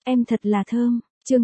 Em thật là thơm. Chương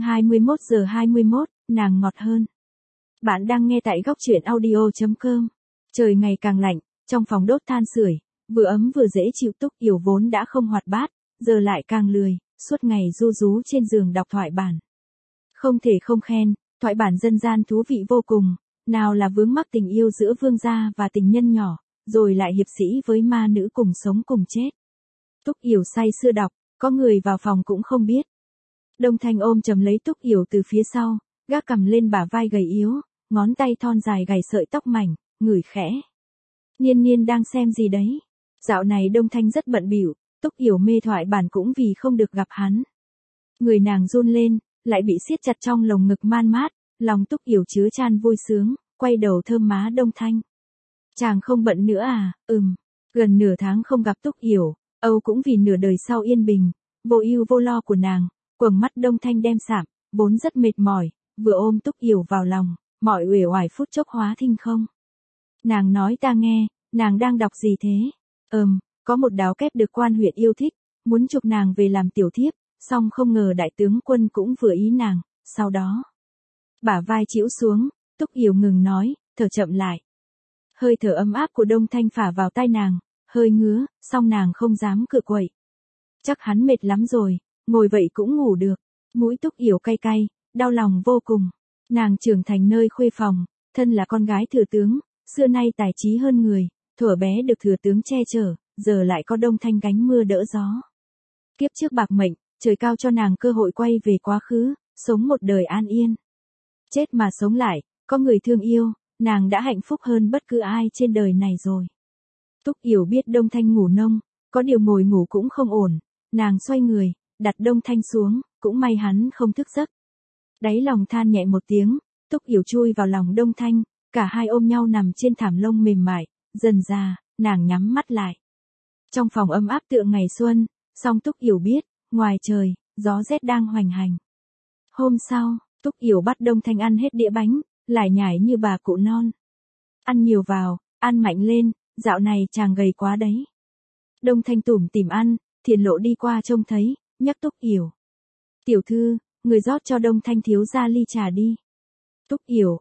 21:21, nàng ngọt hơn. Bạn đang nghe tại góc truyện audio.com. Trời ngày càng lạnh, trong phòng đốt than sưởi, vừa ấm vừa dễ chịu. Túc Yểu vốn đã không hoạt bát, giờ lại càng lười, suốt ngày ru rú trên giường đọc thoại bản. Không thể không khen, thoại bản dân gian thú vị vô cùng, nào là vướng mắc tình yêu giữa vương gia và tình nhân nhỏ, rồi lại hiệp sĩ với ma nữ cùng sống cùng chết. Túc Yểu say sưa đọc, có người vào phòng cũng không biết. Đông Thanh ôm chầm lấy Túc Yểu từ phía sau, gác cằm lên bả vai gầy yếu, ngón tay thon dài gầy sợi tóc mảnh, ngửi khẽ. Niên Niên đang xem gì đấy? Dạo này Đông Thanh rất bận bịu, Túc Yểu mê thoại bản cũng vì không được gặp hắn. Người nàng run lên, lại bị siết chặt trong lồng ngực man mát, lòng Túc Yểu chứa chan vui sướng, quay đầu thơm má Đông Thanh. Chàng không bận nữa à? Gần nửa tháng không gặp Túc Yểu, Âu cũng vì nửa đời sau yên bình, vô ưu vô lo của nàng. Quầng mắt Đông Thanh đem sạm, vốn rất mệt mỏi, vừa ôm Túc Yểu vào lòng, mọi uể oải phút chốc hóa thinh không. Nàng nói ta nghe, nàng đang đọc gì thế? Có một đáo kép được quan huyện yêu thích, muốn chụp nàng về làm tiểu thiếp, song không ngờ đại tướng quân cũng vừa ý nàng, sau đó. Bả vai chĩu xuống, Túc Yểu ngừng nói, thở chậm lại. Hơi thở ấm áp của Đông Thanh phả vào tai nàng, hơi ngứa, song nàng không dám cựa quậy. Chắc hắn mệt lắm rồi. Ngồi vậy cũng ngủ được. Mũi Túc Yểu cay cay, đau lòng vô cùng. Nàng trưởng thành nơi khuê phòng, thân là con gái thừa tướng, xưa nay tài trí hơn người, thuở bé được thừa tướng che chở, giờ lại có Đông Thanh gánh mưa đỡ gió. Kiếp trước bạc mệnh, trời cao cho nàng cơ hội quay về quá khứ, sống một đời an yên. Chết mà sống lại, có người thương yêu, nàng đã hạnh phúc hơn bất cứ ai trên đời này rồi. Túc Yểu biết Đông Thanh ngủ nông, có điều ngồi ngủ cũng không ổn, nàng xoay người, đặt Đông Thanh xuống, cũng may hắn không thức giấc. Đáy lòng than nhẹ một tiếng, Túc Yểu chui vào lòng Đông Thanh, cả hai ôm nhau nằm trên thảm lông mềm mại, dần dà, nàng nhắm mắt lại. Trong phòng ấm áp tựa ngày xuân, song Túc Yểu biết, ngoài trời, gió rét đang hoành hành. Hôm sau, Túc Yểu bắt Đông Thanh ăn hết đĩa bánh, lải nhải như bà cụ non. Ăn nhiều vào, ăn mạnh lên, dạo này chàng gầy quá đấy. Đông Thanh tủm tỉm ăn, Thiền Lộ đi qua trông thấy, nhắc Túc Yểu. Tiểu thư, người rót cho Đông Thanh thiếu gia ly trà đi. Túc Yểu,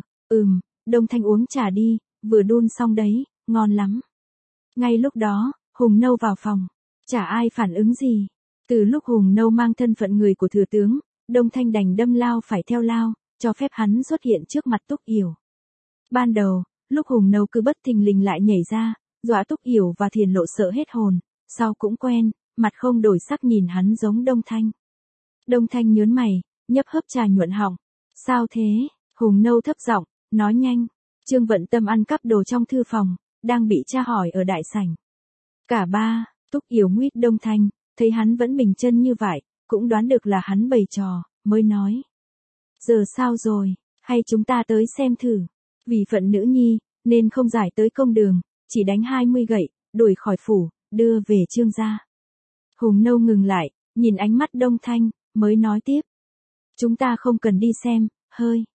Đông Thanh uống trà đi, vừa đun xong đấy, ngon lắm. Ngay lúc đó, Hùng Nâu vào phòng, chả ai phản ứng gì. Từ lúc Hùng Nâu mang thân phận người của thừa tướng, Đông Thanh đành đâm lao phải theo lao, cho phép hắn xuất hiện trước mặt Túc Yểu. Ban đầu, lúc Hùng Nâu cứ bất thình lình lại nhảy ra, dọa Túc Yểu và Thiền Lộ sợ hết hồn, sau cũng quen. Mặt không đổi sắc nhìn hắn giống Đông Thanh. Đông Thanh nhớn mày, nhấp hớp trà nhuận họng. Sao thế? Hùng Nâu thấp giọng, nói nhanh. Trương Vận Tâm ăn cắp đồ trong thư phòng, đang bị tra hỏi ở đại sảnh. Cả ba, Túc Yểu nguyết Đông Thanh, thấy hắn vẫn bình chân như vậy, cũng đoán được là hắn bày trò, mới nói. Giờ sao rồi, hay chúng ta tới xem thử. Vì phận nữ nhi, nên không giải tới công đường, chỉ đánh 20 gậy, đuổi khỏi phủ, đưa về Trương gia. Hùng Nâu ngừng lại, nhìn ánh mắt Đông Thanh, mới nói tiếp. Chúng ta không cần đi xem, hơi.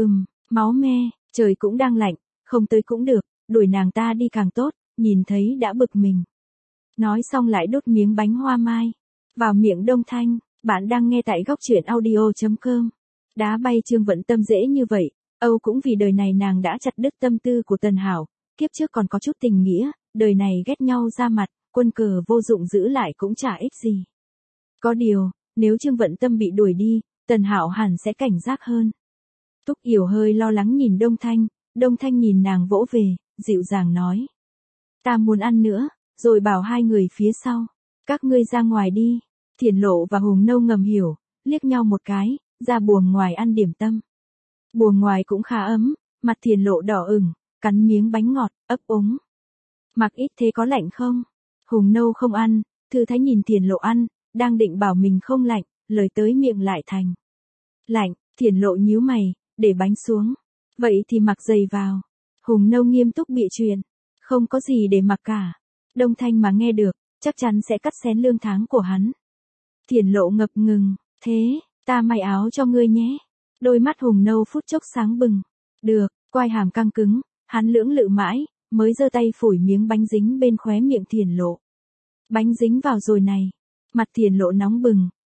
Máu me, trời cũng đang lạnh, không tới cũng được, đuổi nàng ta đi càng tốt, nhìn thấy đã bực mình. Nói xong lại đốt miếng bánh hoa mai. Vào miệng Đông Thanh, bạn đang nghe tại góc truyện audio.com. Đá bay Trương Vận Tâm dễ như vậy, Âu cũng vì đời này nàng đã chặt đứt tâm tư của Tần Hảo, kiếp trước còn có chút tình nghĩa, đời này ghét nhau ra mặt. Quân cờ vô dụng giữ lại cũng chả ích gì. Có điều, nếu Trương Vận Tâm bị đuổi đi, Tần Hảo hẳn sẽ cảnh giác hơn. Túc Yểu hơi lo lắng nhìn Đông Thanh nhìn nàng vỗ về, dịu dàng nói. Ta muốn ăn nữa, rồi bảo hai người phía sau. Các ngươi ra ngoài đi. Thiền Lộ và Hùng Nâu ngầm hiểu, liếc nhau một cái, ra buồng ngoài ăn điểm tâm. Buồng ngoài cũng khá ấm, mặt Thiền Lộ đỏ ửng, cắn miếng bánh ngọt, ấp úng. Mặc ít thế có lạnh không? Hùng Nâu không ăn, Thư Thái nhìn Thiền Lộ ăn, đang định bảo mình không lạnh, lời tới miệng lại thành. Lạnh, Thiền Lộ nhíu mày, để bánh xuống. Vậy thì mặc giày vào. Hùng Nâu nghiêm túc bịa chuyện. Không có gì để mặc cả. Đông Thanh mà nghe được, chắc chắn sẽ cắt xén lương tháng của hắn. Thiền Lộ ngập ngừng, thế, ta may áo cho ngươi nhé. Đôi mắt Hùng Nâu phút chốc sáng bừng. Được, quai hàm căng cứng, hắn lưỡng lự mãi, mới giơ tay phủi miếng bánh dính bên khóe miệng Thiền Lộ. Bánh dính vào rồi này. Mặt Thiền Lộ nóng bừng,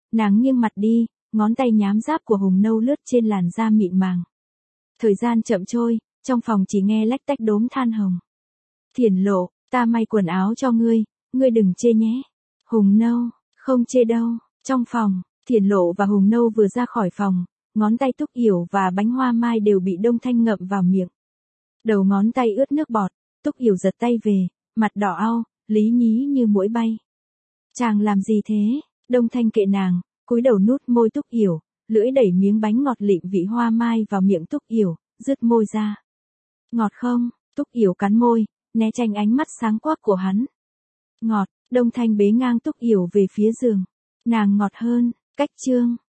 Nàng nghiêng mặt đi, ngón tay nhám giáp của Hùng Nâu lướt trên làn da mịn màng. Thời gian chậm trôi, trong phòng chỉ nghe lách tách đốm than hồng. Thiển Lộ, ta may quần áo cho ngươi đừng chê nhé. Hùng Nâu, không chê đâu. Trong phòng, Thiển Lộ và Hùng Nâu vừa ra khỏi phòng, ngón tay Túc Yểu và bánh hoa mai đều bị Đông Thanh ngậm vào miệng. Đầu ngón tay ướt nước bọt, Túc Yểu giật tay về, mặt đỏ au, lý nhí như muỗi bay. Chàng làm gì thế? Đông Thanh kệ nàng, cúi đầu nuốt môi Túc Yểu, lưỡi đẩy miếng bánh ngọt lịm vị hoa mai vào miệng Túc Yểu, rứt môi ra. Ngọt không? Túc Yểu cắn môi, né tránh ánh mắt sáng quắc của hắn. Ngọt. Đông Thanh bế ngang Túc Yểu về phía giường. Nàng ngọt hơn. Cách chương.